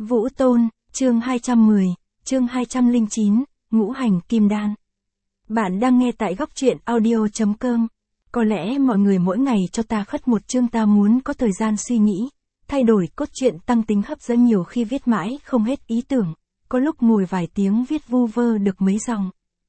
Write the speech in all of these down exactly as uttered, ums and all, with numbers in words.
Vũ Tôn, chương hai trăm mười, chương hai trăm lẻ chín, Ngũ Hành Kim Đan. Bạn đang nghe tại góc truyện audio chấm com. Có lẽ mọi người mỗi ngày cho ta khất một chương, ta muốn có thời gian suy nghĩ, thay đổi cốt truyện, tăng tính hấp dẫn, nhiều khi viết mãi không hết ý tưởng, có lúc ngồi vài tiếng viết vu vơ được mấy dòng.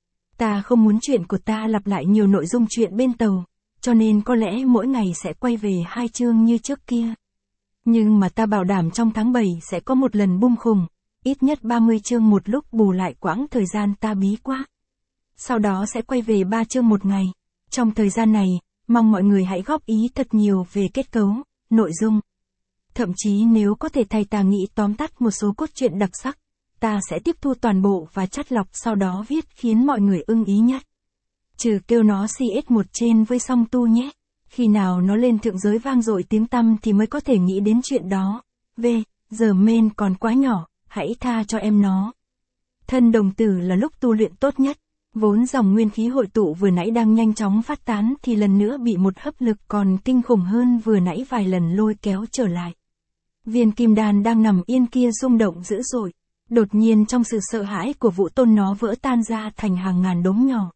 Ta không muốn chuyện của ta lặp lại nhiều nội dung chuyện bên tàu, cho nên có lẽ mỗi ngày sẽ quay về hai chương như trước kia. Nhưng mà ta bảo đảm trong tháng bảy sẽ có một lần bung khùng, ít nhất ba mươi chương một lúc, bù lại quãng thời gian ta bí quá. Sau đó sẽ quay về ba chương một ngày. Trong thời gian này, mong mọi người hãy góp ý thật nhiều về kết cấu, nội dung. Thậm chí nếu có thể thầy ta nghĩ tóm tắt một số cốt truyện đặc sắc, ta sẽ tiếp thu toàn bộ và chắt lọc, sau đó viết khiến mọi người ưng ý nhất. Trừ kêu nó xê ét một trên với song tu nhé. Khi nào nó lên thượng giới vang dội tiếng tăm thì mới có thể nghĩ đến chuyện đó. V, giờ men còn quá nhỏ, hãy tha cho em nó. Thân đồng tử là lúc tu luyện tốt nhất. Vốn dòng nguyên khí hội tụ vừa nãy đang nhanh chóng phát tán thì lần nữa bị một hấp lực còn kinh khủng hơn vừa nãy vài lần lôi kéo trở lại. Viên kim đan đang nằm yên kia rung động dữ dội. Đột nhiên trong sự sợ hãi của Vũ Tôn nó vỡ tan ra thành hàng ngàn đống nhỏ.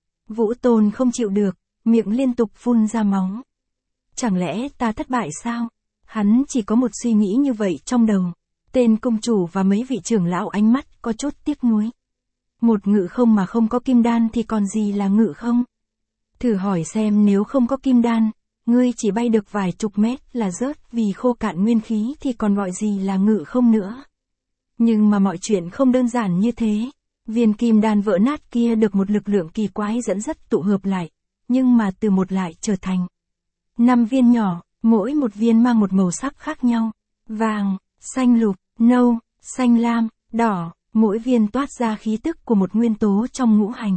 Vũ Tôn không chịu được, miệng liên tục phun ra máu. Chẳng lẽ ta thất bại sao? Hắn chỉ có một suy nghĩ như vậy trong đầu. Tên công chủ và mấy vị trưởng lão ánh mắt có chút tiếc nuối. Một ngự không mà không có kim đan thì còn gì là ngự không? Thử hỏi xem, nếu không có kim đan, ngươi chỉ bay được vài chục mét là rớt vì khô cạn nguyên khí thì còn gọi gì là ngự không nữa. Nhưng mà mọi chuyện không đơn giản như thế. Viên kim đan vỡ nát kia được một lực lượng kỳ quái dẫn dắt tụ hợp lại, nhưng mà từ một lại trở thành năm viên nhỏ, mỗi một viên mang một màu sắc khác nhau. Vàng, xanh lục, nâu, xanh lam, đỏ, mỗi viên toát ra khí tức của một nguyên tố trong ngũ hành.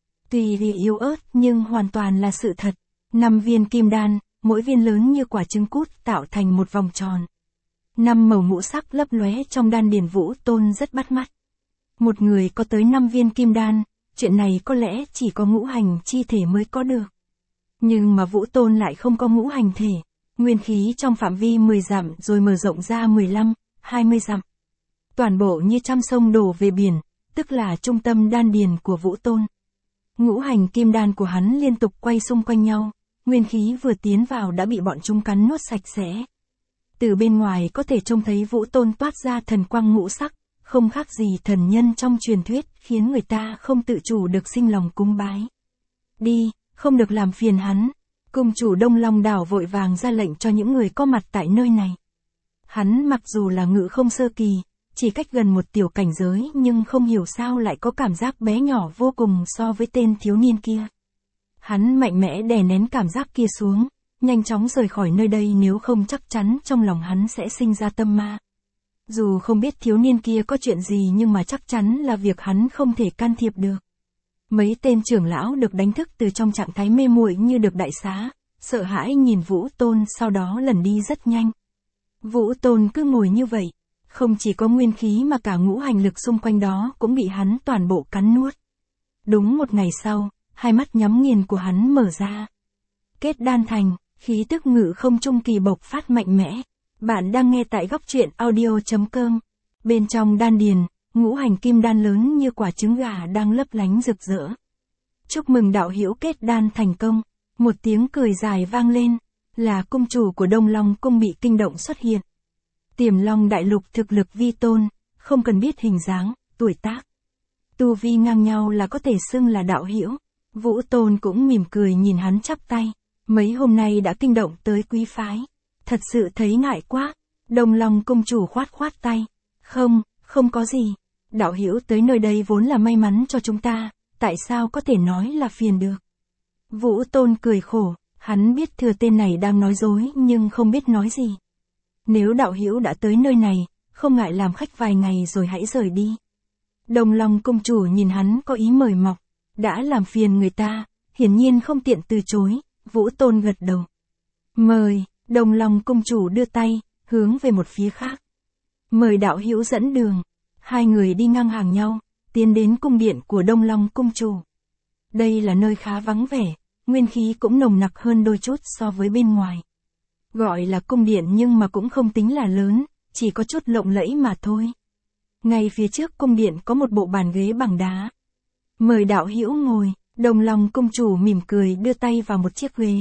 Tuy vì yếu ớt nhưng hoàn toàn là sự thật. Năm viên kim đan, mỗi viên lớn như quả trứng cút, tạo thành một vòng tròn. Năm màu ngũ sắc lấp lóe trong đan điền Vũ Tôn rất bắt mắt. Một người có tới năm viên kim đan, chuyện này có lẽ chỉ có ngũ hành chi thể mới có được. Nhưng mà Vũ Tôn lại không có ngũ hành thể. Nguyên khí trong phạm vi mười dặm rồi mở rộng ra mười lăm, hai mươi dặm. Toàn bộ như trăm sông đổ về biển, tức là trung tâm đan điền của Vũ Tôn. Ngũ hành kim đan của hắn liên tục quay xung quanh nhau, nguyên khí vừa tiến vào đã bị bọn chúng cắn nuốt sạch sẽ. Từ bên ngoài có thể trông thấy Vũ Tôn toát ra thần quang ngũ sắc, không khác gì thần nhân trong truyền thuyết, khiến người ta không tự chủ được sinh lòng cúng bái. Đi, không được làm phiền hắn. Cung chủ Đông Long đảo vội vàng ra lệnh cho những người có mặt tại nơi này. Hắn mặc dù là ngự không sơ kỳ, chỉ cách gần một tiểu cảnh giới, nhưng không hiểu sao lại có cảm giác bé nhỏ vô cùng so với tên thiếu niên kia. Hắn mạnh mẽ đè nén cảm giác kia xuống, nhanh chóng rời khỏi nơi đây, nếu không chắc chắn trong lòng hắn sẽ sinh ra tâm ma. Dù không biết thiếu niên kia có chuyện gì nhưng mà chắc chắn là việc hắn không thể can thiệp được. Mấy tên trưởng lão được đánh thức từ trong trạng thái mê muội như được đại xá, sợ hãi nhìn Vũ Tôn, sau đó lần đi rất nhanh. Vũ Tôn cứ ngồi như vậy, không chỉ có nguyên khí mà cả ngũ hành lực xung quanh đó cũng bị hắn toàn bộ cắn nuốt. Đúng một ngày sau, hai mắt nhắm nghiền của hắn mở ra. Kết đan thành, khí tức ngự không trung kỳ bộc phát mạnh mẽ. Bạn đang nghe tại góc truyện audio chấm com. Bên trong đan điền, ngũ hành kim đan lớn như quả trứng gà đang lấp lánh rực rỡ. Chúc mừng đạo hữu kết đan thành công. Một tiếng cười dài vang lên, là cung chủ của Đông Long cung bị kinh động xuất hiện. Tiềm Long đại lục thực lực vi tôn, không cần biết hình dáng, tuổi tác, tu vi ngang nhau là có thể xưng là đạo hữu. Vũ Tôn cũng mỉm cười nhìn hắn chắp tay. Mấy hôm nay đã kinh động tới quý phái, thật sự thấy ngại quá. Đông Long cung chủ khoát khoát tay. Không, không có gì. Đạo hữu tới nơi đây vốn là may mắn cho chúng ta, tại sao có thể nói là phiền được? Vũ Tôn cười khổ, hắn biết thừa tên này đang nói dối nhưng không biết nói gì. Nếu đạo hữu đã tới nơi này, không ngại làm khách vài ngày rồi hãy rời đi. Đông Long cung chủ nhìn hắn có ý mời mọc, đã làm phiền người ta, hiển nhiên không tiện từ chối. Vũ Tôn gật đầu. Mời. Đông Long cung chủ đưa tay, hướng về một phía khác. Mời đạo hữu dẫn đường. Hai người đi ngang hàng nhau, tiến đến cung điện của Đông Long cung chủ. Đây là nơi khá vắng vẻ, nguyên khí cũng nồng nặc hơn đôi chút so với bên ngoài. Gọi là cung điện nhưng mà cũng không tính là lớn, chỉ có chút lộng lẫy mà thôi. Ngay phía trước cung điện có một bộ bàn ghế bằng đá. Mời đạo hữu ngồi, Đồng Long cung chủ mỉm cười đưa tay vào một chiếc ghế.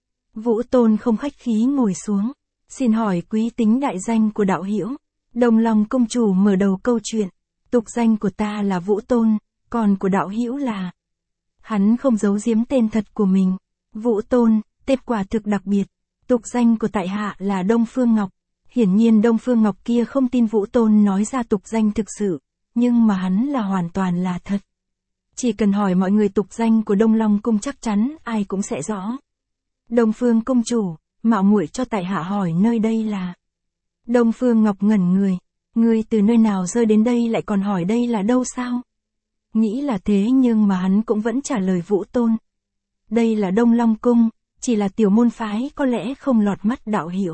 Vũ Tôn không khách khí ngồi xuống. Xin hỏi quý tính đại danh của đạo hữu. Đồng Long cung chủ mở đầu câu chuyện. Tục danh của ta là Vũ Tôn, còn của đạo hữu là... Hắn không giấu giếm tên thật của mình. Vũ Tôn, tên quả thực đặc biệt. Tục danh của tại hạ là Đông Phương Ngọc. Hiển nhiên Đông Phương Ngọc kia không tin Vũ Tôn nói ra tục danh thực sự, nhưng mà hắn là hoàn toàn là thật. Chỉ cần hỏi mọi người tục danh của Đông Long cung chắc chắn ai cũng sẽ rõ. Đông Phương cung chủ, mạo muội cho tại hạ hỏi nơi đây là... Đông Phương Ngọc ngẩn người, ngươi từ nơi nào rơi đến đây lại còn hỏi đây là đâu sao? Nghĩ là thế nhưng mà hắn cũng vẫn trả lời Vũ Tôn. Đây là Đông Long cung, chỉ là tiểu môn phái có lẽ không lọt mắt đạo hữu.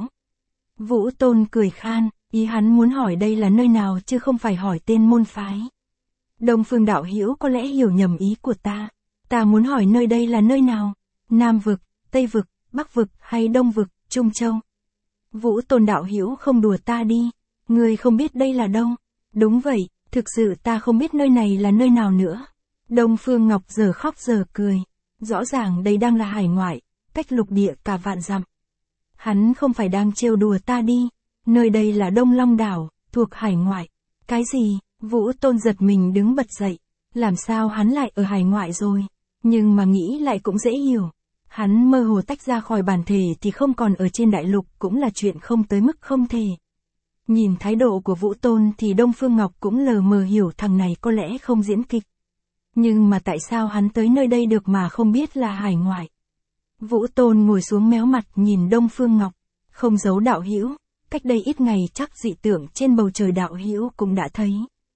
Vũ Tôn cười khan, ý hắn muốn hỏi đây là nơi nào chứ không phải hỏi tên môn phái. Đông Phương đạo hữu có lẽ hiểu nhầm ý của ta. Ta muốn hỏi nơi đây là nơi nào? Nam vực, Tây vực, Bắc vực hay Đông vực, Trung Châu? Vũ Tôn đạo hữu không đùa ta đi. Ngươi không biết đây là đâu? Đúng vậy, thực sự ta không biết nơi này là nơi nào nữa. Đông Phương Ngọc giờ khóc giờ cười. Rõ ràng đây đang là hải ngoại, cách lục địa cả vạn dặm. Hắn không phải đang trêu đùa ta đi. Nơi đây là Đông Long đảo, thuộc hải ngoại. Cái gì? Vũ Tôn giật mình đứng bật dậy. Làm sao hắn lại ở hải ngoại rồi? Nhưng mà nghĩ lại cũng dễ hiểu. Hắn mơ hồ tách ra khỏi bản thể thì không còn ở trên đại lục cũng là chuyện không tới mức không thể. Nhìn thái độ của Vũ Tôn thì Đông Phương Ngọc cũng lờ mờ hiểu thằng này có lẽ không diễn kịch. Nhưng mà tại sao hắn tới nơi đây được mà không biết là hải ngoại? Vũ Tôn ngồi xuống méo mặt nhìn Đông Phương Ngọc, không giấu đạo hữu, cách đây ít ngày chắc dị tượng trên bầu trời đạo hữu cũng đã thấy.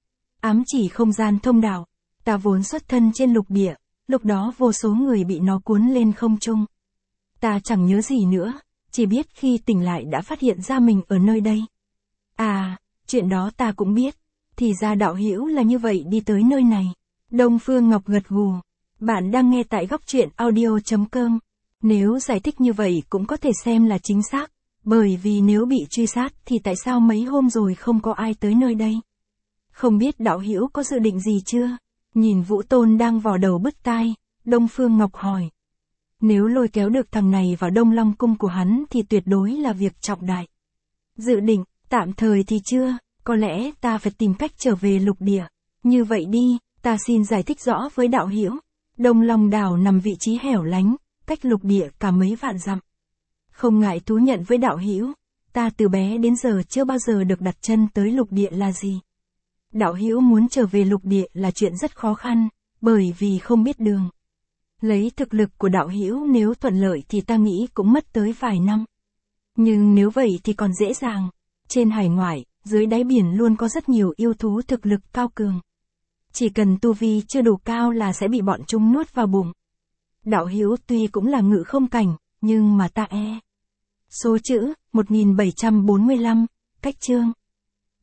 Ám chỉ không gian thông đạo, ta vốn xuất thân trên lục địa, lúc đó vô số người bị nó cuốn lên không trung. Ta chẳng nhớ gì nữa, chỉ biết khi tỉnh lại đã phát hiện ra mình ở nơi đây. À, chuyện đó ta cũng biết, thì ra đạo hữu là như vậy đi tới nơi này. Đông Phương Ngọc gật gù, bạn đang nghe tại góc truyện audio chấm com. Nếu giải thích như vậy cũng có thể xem là chính xác, bởi vì nếu bị truy sát thì tại sao mấy hôm rồi không có ai tới nơi đây? Không biết đạo hữu có dự định gì chưa? Nhìn Vũ Tôn đang vò đầu bứt tai, Đông Phương Ngọc hỏi. Nếu lôi kéo được thằng này vào Đông Long cung của hắn thì tuyệt đối là việc trọng đại. Dự định, tạm thời thì chưa, có lẽ ta phải tìm cách trở về lục địa. Như vậy đi, ta xin giải thích rõ với đạo hữu. Đông Long đảo nằm vị trí hẻo lánh, cách lục địa cả mấy vạn dặm. Không ngại thú nhận với đạo hữu, ta từ bé đến giờ chưa bao giờ được đặt chân tới lục địa là gì. Đạo hữu muốn trở về lục địa là chuyện rất khó khăn, bởi vì không biết đường. Lấy thực lực của đạo hữu nếu thuận lợi thì ta nghĩ cũng mất tới vài năm. Nhưng nếu vậy thì còn dễ dàng. Trên hải ngoại, dưới đáy biển luôn có rất nhiều yêu thú thực lực cao cường. Chỉ cần tu vi chưa đủ cao là sẽ bị bọn chúng nuốt vào bụng. Đạo hữu tuy cũng là ngự không cảnh, nhưng mà ta e. Số chữ, một nghìn bảy trăm bốn mươi lăm, cách chương.